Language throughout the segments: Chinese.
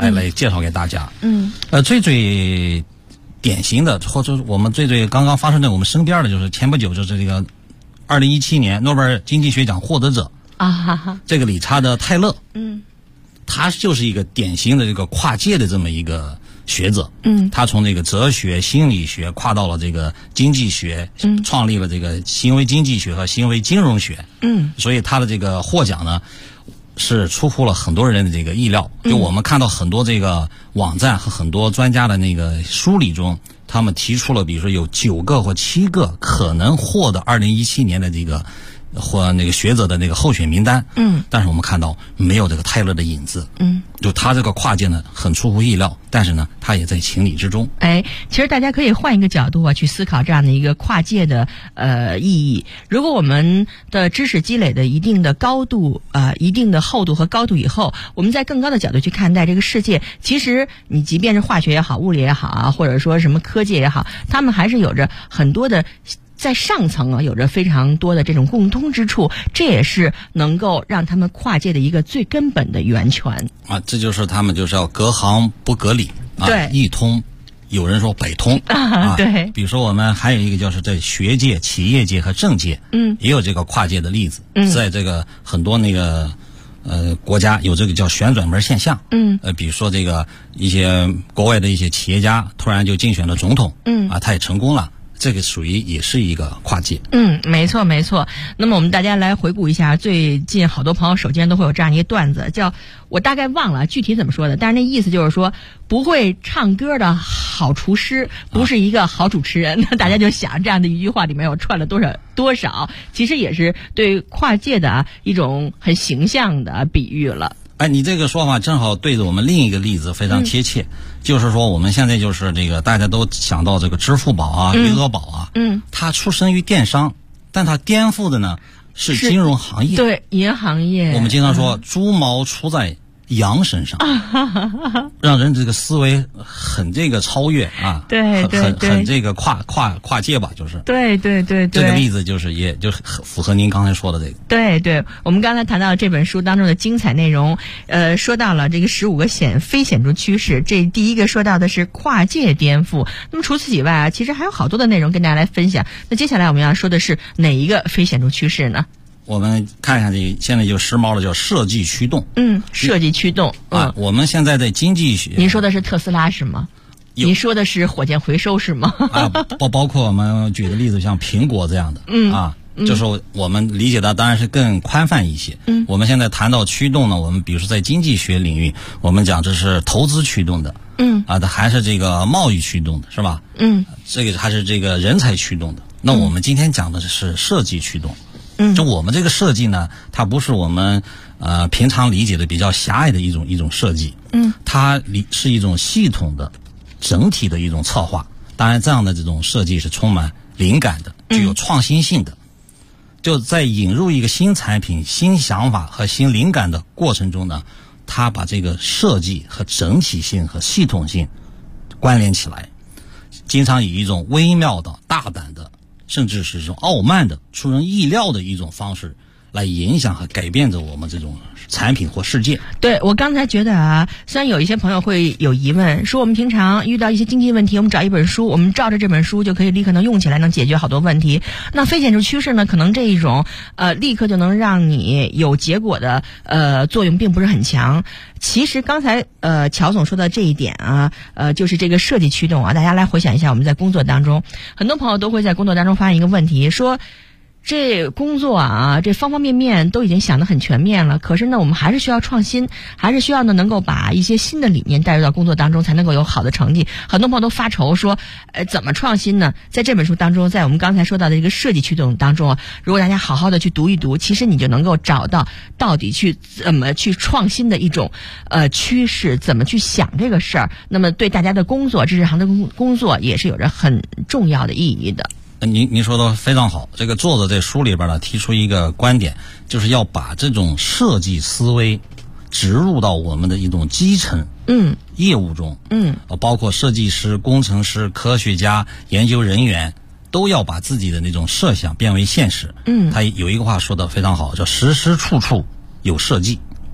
来介绍给大家。最典型的，或者我们最刚刚发生在我们身边的，就是前不久就是这个2017年诺贝尔经济学奖获得者这个理查德·泰勒，他就是一个典型的这个跨界的这么一个学者，他从这个哲学、心理学跨到了这个经济学，创立了这个行为经济学和行为金融学，所以他的这个获奖呢是出乎了很多人的这个意料。就我们看到很多这个网站和很多专家的那个梳理中，他们提出了比如说有9个或7个可能获得2017年的这个或那个学者的那个候选名单，但是我们看到没有这个泰勒的影子，就他这个跨界呢很出乎意料，但是呢他也在情理之中。 其实大家可以换一个角度去思考这样的一个跨界的意义。如果我们的知识积累的一定的高度一定的厚度和高度以后，我们在更高的角度去看待这个世界，其实你即便是化学也好，物理也好或者说什么科技也好，他们还是有着很多的在上层有着非常多的这种共通之处，这也是能够让他们跨界的一个最根本的源泉这就是他们就是要隔行不隔里对， 一通，有人说北通对。 比如说我们还有一个就是在学界、企业界和政界，也有这个跨界的例子，在这个很多那个国家有这个叫旋转门现象，比如说这个一些国外的一些企业家突然就竞选了总统，他也成功了。这个属于也是一个跨界。 没错没错。那么我们大家来回顾一下，最近好多朋友手机上都会有这样一个段子，叫我大概忘了具体怎么说的，但是那意思就是说不会唱歌的好厨师不是一个好主持人。那大家就想这样的一句话里面有串了多少，其实也是对跨界的一种很形象的比喻了。 你这个说法正好对着我们另一个例子非常贴切，就是说我们现在就是这个大家都想到这个支付宝余额宝它出身于电商，但它颠覆的呢是金融行业， 对，银行业。 我们经常说猪毛出在羊身上，让人这个思维很这个超越对， 很这个跨界吧，就是对。 这个例子就是也就是符合您刚才说的这个。 对，我们刚才谈到这本书当中的精彩内容，说到了这个15个非显著趋势，这第一个说到的是跨界颠覆。那么除此以外其实还有好多的内容跟大家来分享。那接下来我们要说的是哪一个非显著趋势呢？ 我们看一下这现在就时髦的叫设计驱动。 设计驱动我们现在在经济学， 您说的是特斯拉是吗？您说的是火箭回收是吗？ 包括我们举的例子像苹果这样的就是我们理解的当然是更宽泛一些。我们现在谈到驱动呢，我们比如说在经济学领域，我们讲这是投资驱动的，它还是这个贸易驱动的，是吧？这个还是这个人才驱动的。那我们今天讲的是设计驱动。就我们这个设计呢，它不是我们平常理解的比较狭隘的一种设计，它是一种系统的整体的一种策划。当然这样的这种设计是充满灵感的，具有创新性的。就在引入一个新产品、新想法和新灵感的过程中呢，它把这个设计和整体性和系统性关联起来，经常以一种微妙的、大胆的，甚至是一种傲慢的、出人意料的一种方式来影响和改变着我们这种产品或世界。 对，我刚才觉得虽然有一些朋友会有疑问，说我们平常遇到一些经济问题，我们找一本书，我们照着这本书就可以立刻能用起来，能解决好多问题。那非显著趋势呢，可能这一种立刻就能让你有结果的作用并不是很强。其实刚才乔总说的这一点就是这个设计驱动大家来回想一下，我们在工作当中，很多朋友都会在工作当中发现一个问题，说这工作这方方面面都已经想得很全面了，可是呢我们还是需要创新，还是需要呢能够把一些新的理念带入到工作当中，才能够有好的成绩。很多朋友都发愁说怎么创新呢？在这本书当中，在我们刚才说到的这个设计驱动当中如果大家好好的去读一读，其实你就能够找到到底去怎么去创新的一种趋势，怎么去想这个事儿。那么对大家的工作，日常的工作也是有着很重要的意义的。 您说的非常好。这个作者在书里边呢提出一个观点，就是要把这种设计思维植入到我们的一种基层业务中，包括设计师、工程师、科学家、研究人员都要把自己的那种设想变为现实。他有一个话说的非常好，叫时时处处有设计。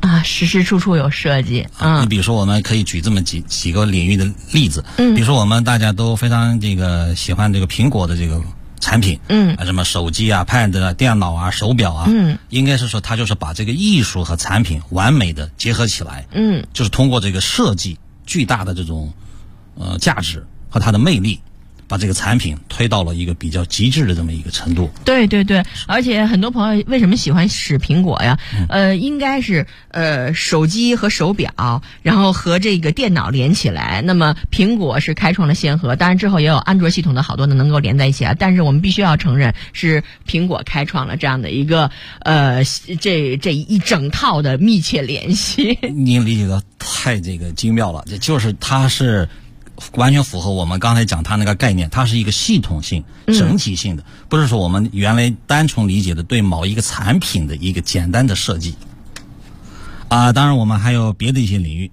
啊，时时处处有设计。 你比如说，我们可以举这么几个领域的例子。比如说我们大家都非常喜欢这个苹果的这个产品。什么手机啊、pad 啊、电脑啊、手表啊。应该是说它就是把这个艺术和产品完美的结合起来。就是通过这个设计巨大的这种价值和它的魅力，把这个产品推到了一个比较极致的这么一个程度。 对对对，而且很多朋友为什么喜欢使苹果呀？应该是手机和手表，然后和这个电脑连起来。那么苹果是开创了先河，当然之后也有安卓系统的好多的能够连在一起啊。但是我们必须要承认，是苹果开创了这样的一个这一整套的密切联系。 您理解的太精妙了，就是它是完全符合我们刚才讲它那个概念，它是一个系统性、整体性的，不是说我们原来单纯理解的对某一个产品的一个简单的设计。当然我们还有别的一些领域。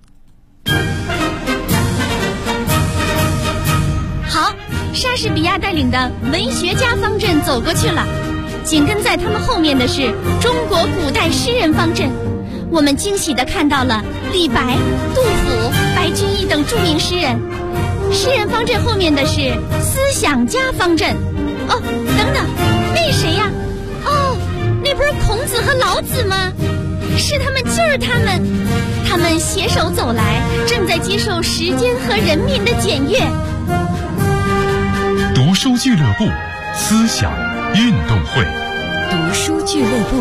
好，莎士比亚带领的文学家方阵走过去了，紧跟在他们后面的是中国古代诗人方阵。我们惊喜地看到了李白、杜甫、白居易等著名诗人。诗人方阵后面的是思想家方阵。哦，等等，那谁呀？哦，那不是孔子和老子吗？是他们，就是他们，他们携手走来，正在接受时间和人民的检阅。 读书俱乐部，思想运动会。 读书俱乐部。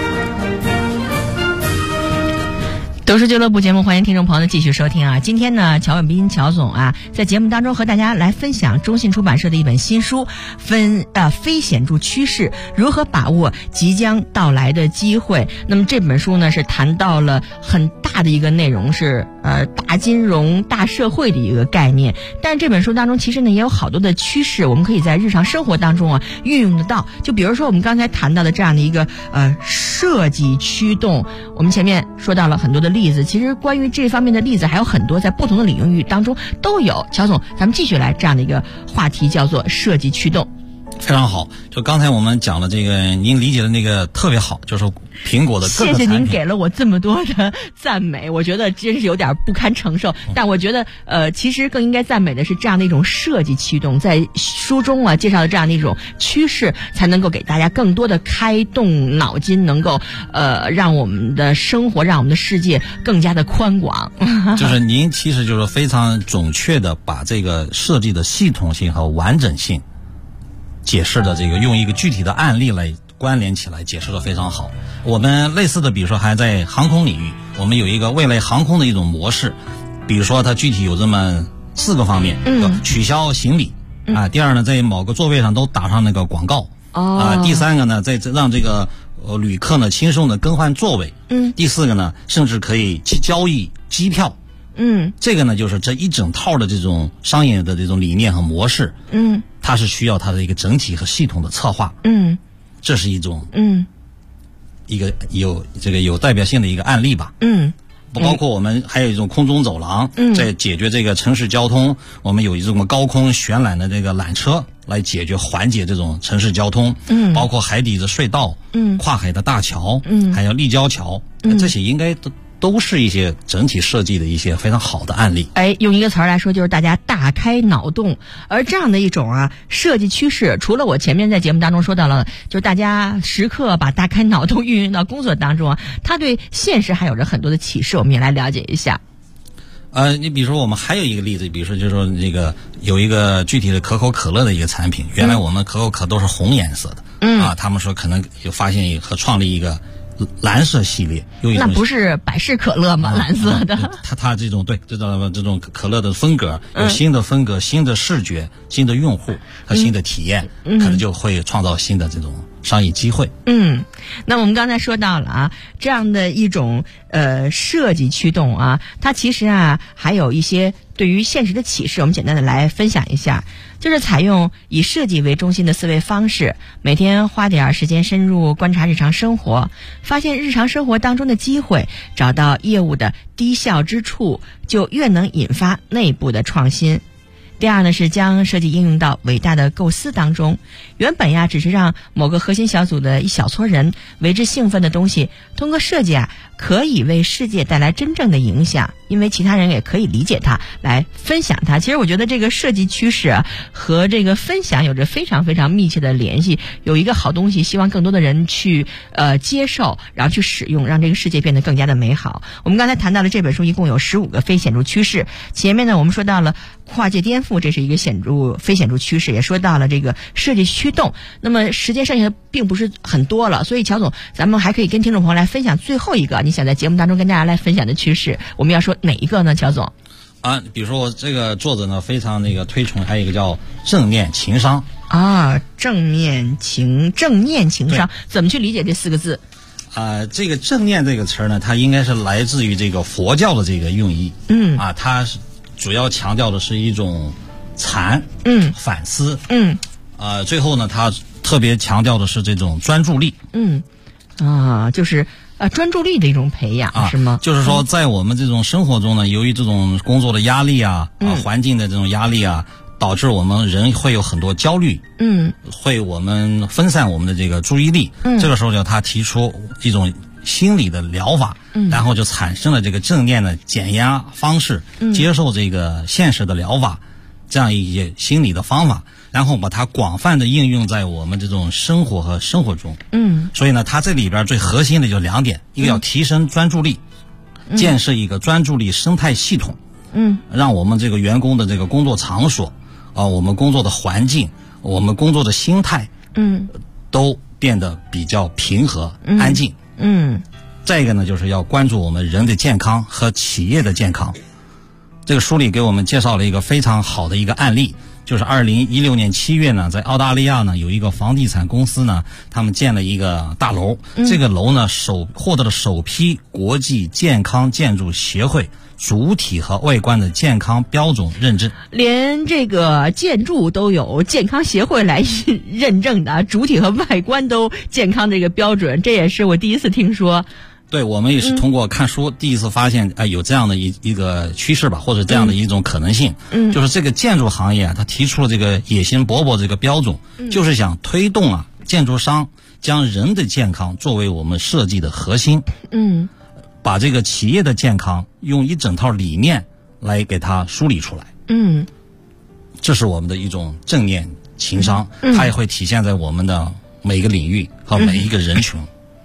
读书俱乐部节目，欢迎听众朋友的继续收听啊！今天呢，乔远斌乔总啊，在节目当中和大家来分享中信出版社的一本新书，非显著趋势，如何把握即将到来的机会。那么这本书呢，是谈到了很大的一个内容，是大金融、大社会的一个概念。但是这本书当中，其实呢也有好多的趋势，我们可以在日常生活当中啊运用得到。就比如说我们刚才谈到的这样的一个设计驱动，我们前面说到了很多的例子，其实关于这方面的例子还有很多，在不同的领域当中都有。乔总，咱们继续来这样的一个话题，叫做设计驱动。 非常好，就刚才我们讲的这个，您理解的那个特别好，就是苹果的各个产品。 谢谢您给了我这么多的赞美，我觉得真是有点不堪承受。但我觉得其实更应该赞美的是这样的一种设计驱动，在书中啊介绍的这样的一种趋势，才能够给大家更多的开动脑筋，能够让我们的生活，让我们的世界更加的宽广。 就是您其实就是非常准确的把这个设计的系统性和完整性解释的用一个具体的案例来关联起来，解释的非常好。我们类似的，比如说还在航空领域，我们有一个未来航空的一种模式，比如说它具体有这么4个方面。取消行李第二呢，在某个座位上都打上那个广告。第3个呢，在让这个旅客呢轻松的更换座位。第4个呢，甚至可以去交易机票。这个呢，就是这一整套的这种商业的这种理念和模式。它是需要它的一个整体和系统的策划。这是一种一个有代表性的一个案例吧。包括我们还有一种空中走廊，在解决这个城市交通，我们有一种高空悬缆的这个缆车来缓解这种城市交通。包括海底的隧道，跨海的大桥，还有立交桥，这些应该都是一些整体设计的一些非常好的案例。 用一个词儿来说，就是大家大开脑洞。而这样的一种设计趋势，除了我前面在节目当中说到了，就是大家时刻把大开脑洞运用到工作当中它对现实还有着很多的启示，我们也来了解一下。 你比如说我们还有一个例子，比如说就是说有一个具体的可口可乐的一个产品，原来我们可口可都是红颜色的。他们说可能有发现和创立一个蓝色系列， 那不是百事可乐吗？蓝色的。 它这种可乐的风格有新的风格、新的视觉、新的用户和新的体验，可能就会创造新的这种商业机会。 那我们刚才说到了这样的一种设计驱动它其实还有一些对于现实的启示，我们简单的来分享一下。就是采用以设计为中心的思维方式，每天花点时间深入观察日常生活，发现日常生活当中的机会，找到业务的低效之处，就越能引发内部的创新。 第二呢是将设计应用到伟大的构思当中。原本呀只是让某个核心小组的一小撮人为之兴奋的东西，通过设计啊可以为世界带来真正的影响，因为其他人也可以理解它，来分享它。其实我觉得这个设计趋势啊和这个分享有着非常非常密切的联系。有一个好东西，希望更多的人去接受，然后去使用，让这个世界变得更加的美好。我们刚才谈到了这本书一共有15个非显著趋势，前面呢我们说到了跨界颠覆，这是一个非显著趋势，也说到了这个设计驱动。那么时间剩下的并不是很多了，所以乔总咱们还可以跟听众朋友来分享最后一个你想在节目当中跟大家来分享的趋势，我们要说哪一个呢？乔总啊，比如说我这个作者呢非常推崇，还有一个叫正念情商啊，正念情商，怎么去理解这4个字？ 这个正念这个词儿呢，它应该是来自于这个佛教的这个用意。它是主要强调的是一种禅，反思，最后呢，它特别强调的是这种专注力， 就是专注力的一种培养，是吗？ 就是说，在我们这种生活中呢，由于这种工作的压力环境的这种压力导致我们人会有很多焦虑，我们分散我们的这个注意力，这个时候就他提出一种心理的疗法，然后就产生了这个正念的减压方式，接受这个现实的疗法，这样一些心理的方法，然后把它广泛的应用在我们这种生活和生活中。所以呢，它这里边最核心的就2点，一个要提升专注力，建设一个专注力生态系统，让我们这个员工的这个工作场所我们工作的环境，我们工作的心态，都变得比较平和、安静。再一个呢，就是要关注我们人的健康和企业的健康。这个书里给我们介绍了一个非常好的一个案例，就是2016年7月呢，在澳大利亚呢有一个房地产公司呢，他们建了一个大楼，这个楼呢获得了首批国际健康建筑协会主体和外观的健康标准认证， 连这个建筑都有健康协会来认证的，主体和外观都健康这个标准，这也是我第一次听说。 对，我们也是通过看书第一次发现有这样的一个趋势吧，或者这样的一种可能性。就是这个建筑行业它提出了这个野心勃勃这个标准，就是想推动建筑商将人的健康作为我们设计的核心。把这个企业的健康用一整套理念来给它梳理出来。这是我们的一种正念情商，它也会体现在我们的每个领域和每一个人群。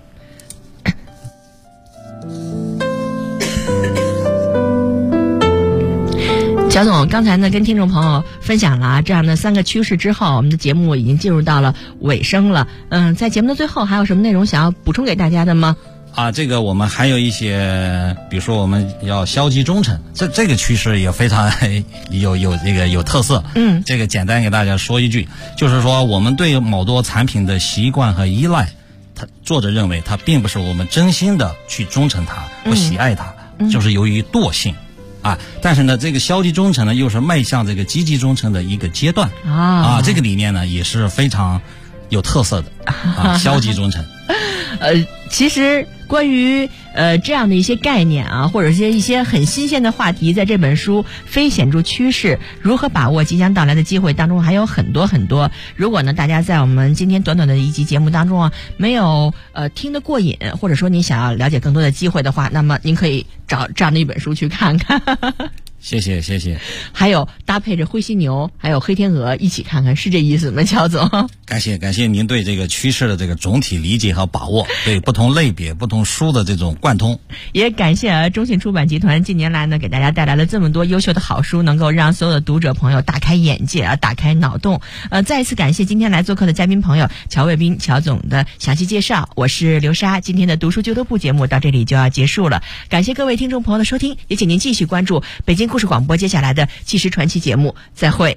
小总刚才呢跟听众朋友分享了这样的3个趋势之后，我们的节目已经进入到了尾声了。在节目的最后还有什么内容想要补充给大家的吗？ 这个我们还有一些，比如说我们要消极忠诚，这个趋势也非常有特色。这个简单给大家说一句，就是说我们对某多产品的习惯和依赖，作者认为它并不是我们真心的去忠诚它或喜爱它，就是由于惰性。但是呢，这个消极忠诚呢，又是迈向这个积极忠诚的一个阶段这个理念呢，也是非常有特色的消极忠诚。 其实关于这样的一些概念或者一些很新鲜的话题，在这本书《非显著趋势：如何把握即将到来的机会》当中还有很多很多。如果呢大家在我们今天短短的一集节目当中没有听得过瘾，或者说你想要了解更多的机会的话，那么您可以找这样的一本书去看看。 谢谢。 还有搭配着灰犀牛还有黑天鹅一起看看，是这意思吗，乔总？ 感谢您对这个趋势的这个总体理解和把握，对不同类别不同书的这种贯通。 也感谢中信出版集团近年来呢给大家带来了这么多优秀的好书，能够让所有的读者朋友大开眼界打开脑洞。再一次感谢今天来做客的嘉宾朋友乔卫兵乔总的详细介绍。我是刘莎，今天的读书俱乐部节目到这里就要结束了，感谢各位听众朋友的收听，也请您继续关注北京故事广播接下来的纪实传奇节目，再会。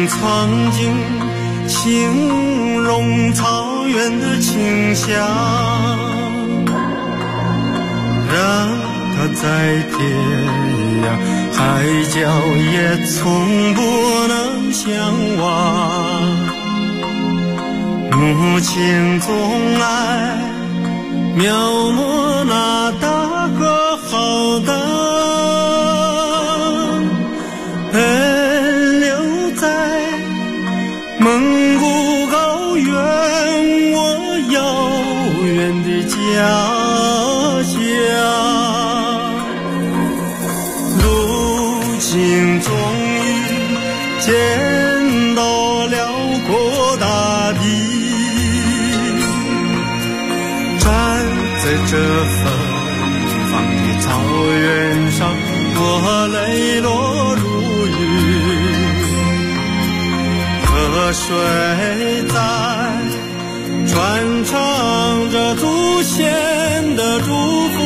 曾经形容草原的清香，让它在天涯海角也从不能相忘。母亲总爱描摹那大河浩荡，奔流在蒙古高原，我遥远的家乡。如今终于见到辽阔大地，站在这芬芳的草原上，我泪落如雨。河水在传唱着祖先的祝福，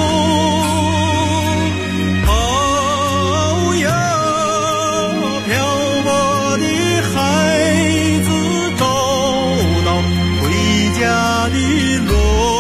哦哟，漂泊的孩子找到回家的路。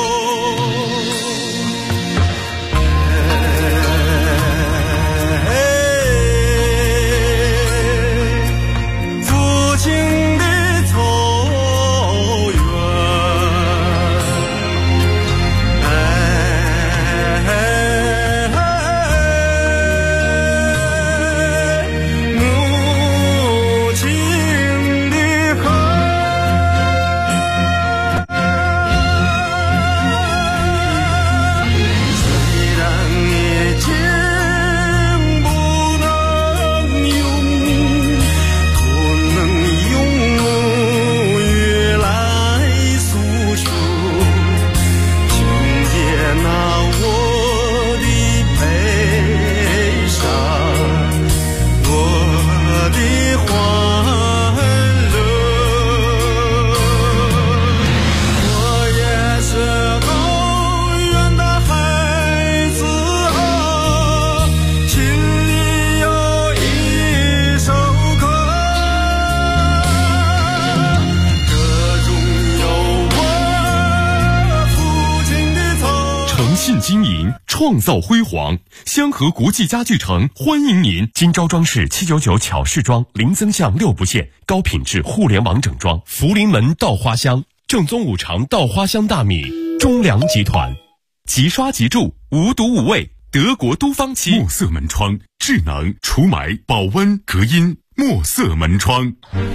经营创造辉煌，香河国际家具城欢迎您！金招装饰799巧饰装，零增项6不限，高品质互联网整装。福临门稻花香，正宗五常稻花香大米。中粮集团，即刷即住，无毒无味，德国都芳漆。墨色门窗，智能除霾、保温、隔音。墨色门窗。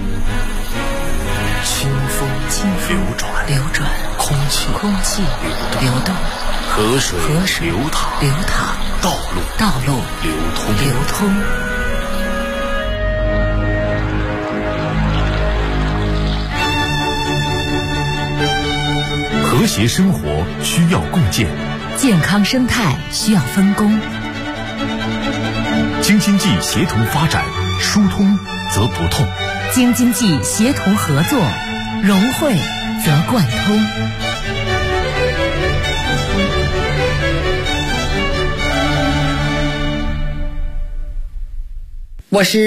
清风流转，空气流动，河水流淌，道路流通。 和谐生活需要共建， 健康生态需要分工。 京津冀协同发展，疏通则不痛； 京津冀协同合作，融汇则贯通。 我是